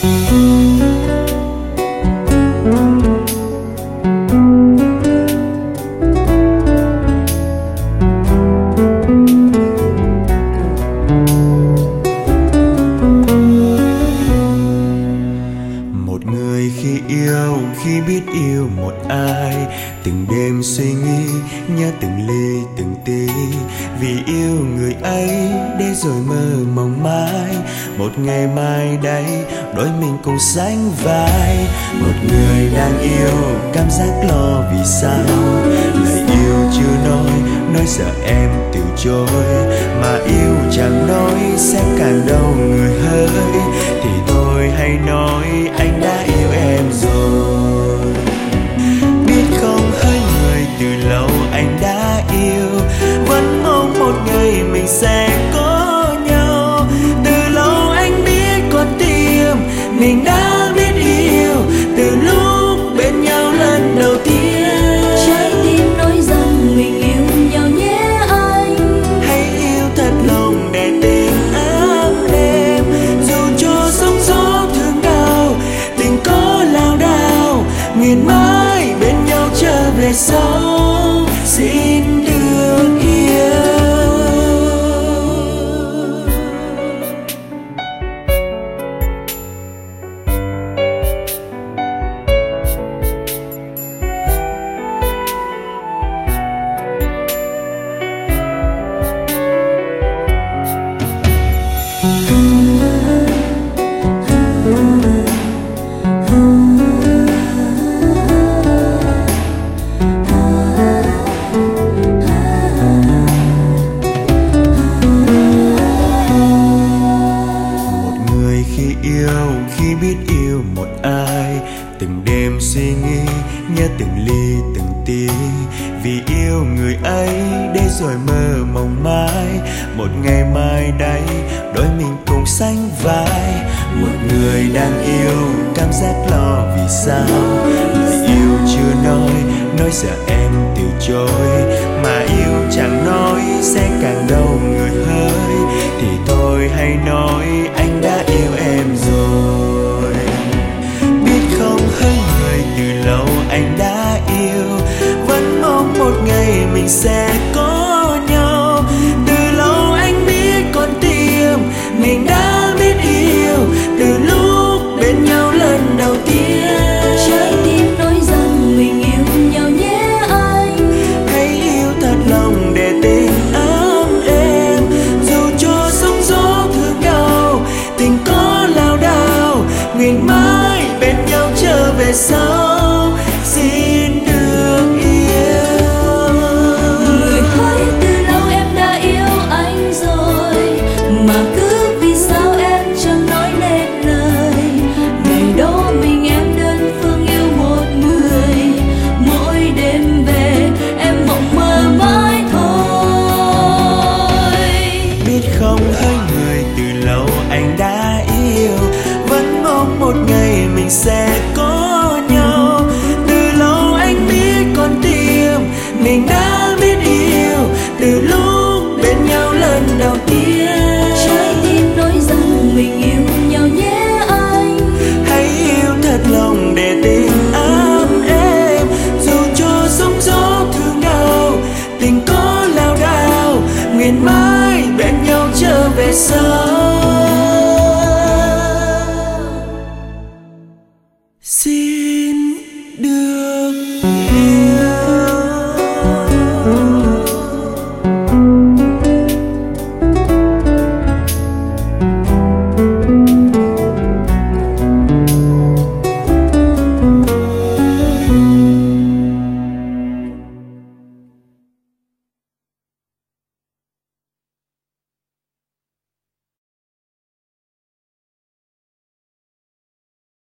Một người khi yêu, khi biết yêu một ai, từng đêm suy nghĩ, nhớ từng ly từng tí. Vì yêu người ấy để rồi mơ mộng mãi, một ngày mai đây đôi mình cùng sánh vai. Một người đang yêu, cảm giác lo vì sao, lời yêu chưa nói sợ em từ chối. Mà yêu chẳng nói sẽ càng đau người hơi, thì tôi hay nói anh đã yêu em rồi. Biết không hỡi người, từ lâu anh đã yêu, vẫn mong một ngày mình sẽ có nhau. Từ lâu anh biết con tim mình đã biết yêu, từ lúc bên nhau lần đầu tiên. Trái tim nói rằng mình yêu nhau nhé anh, hãy yêu thật lòng để tình ấm êm. Dù cho sóng gió thương đau, tình có lao đao, nguyện mãi bên nhau trở về sau. Xin được yêu. Khi biết yêu một ai, từng đêm suy nghĩ, nhớ từng ly từng tí. Vì yêu người ấy để rồi mơ mộng mãi, một ngày mai đây đôi mình cùng sánh vai. Một người đang yêu, cảm giác lo vì sao, lời yêu chưa nói sợ em từ chối. Mà yêu chẳng nói sẽ càng đau người hơi, thì tôi hay nói anh đã yêu em rồi. Biết không hỡi người, từ lâu anh đã yêu, vẫn mong một ngày mình sẽ có nhau. Từ lâu anh biết con tim mình đã biết yêu, từ lúc bên nhau lần đầu tiên. Trái tim nói rằng mình yêu nhau nhé anh, hãy yêu thật lòng để tình ấm êm. Dù cho sóng gió thương đau, tình có lao đao, nguyện mãi bên nhau trở về sau. Xin được yêu. người hỡi, từ lâu em đã yêu anh rồi, mà cứ vì sao em chẳng nói nên lời. Ngày đó mình em đơn phương yêu một người, mỗi đêm về em mộng mơ mãi thôi. Biết không hỡi người, từ lâu anh đã yêu, vẫn mong một ngày mình sẽ có nhau. Từ lâu anh biết con tim mình đã biết yêu, từ lúc bên nhau lần đầu tiên. Trái tim nói rằng mình yêu nhau nhé anh, hãy yêu thật lòng để tình ấm êm. Dù cho sóng gió thương đau, tình có lao đao, nguyện mãi bên nhau trở về sau.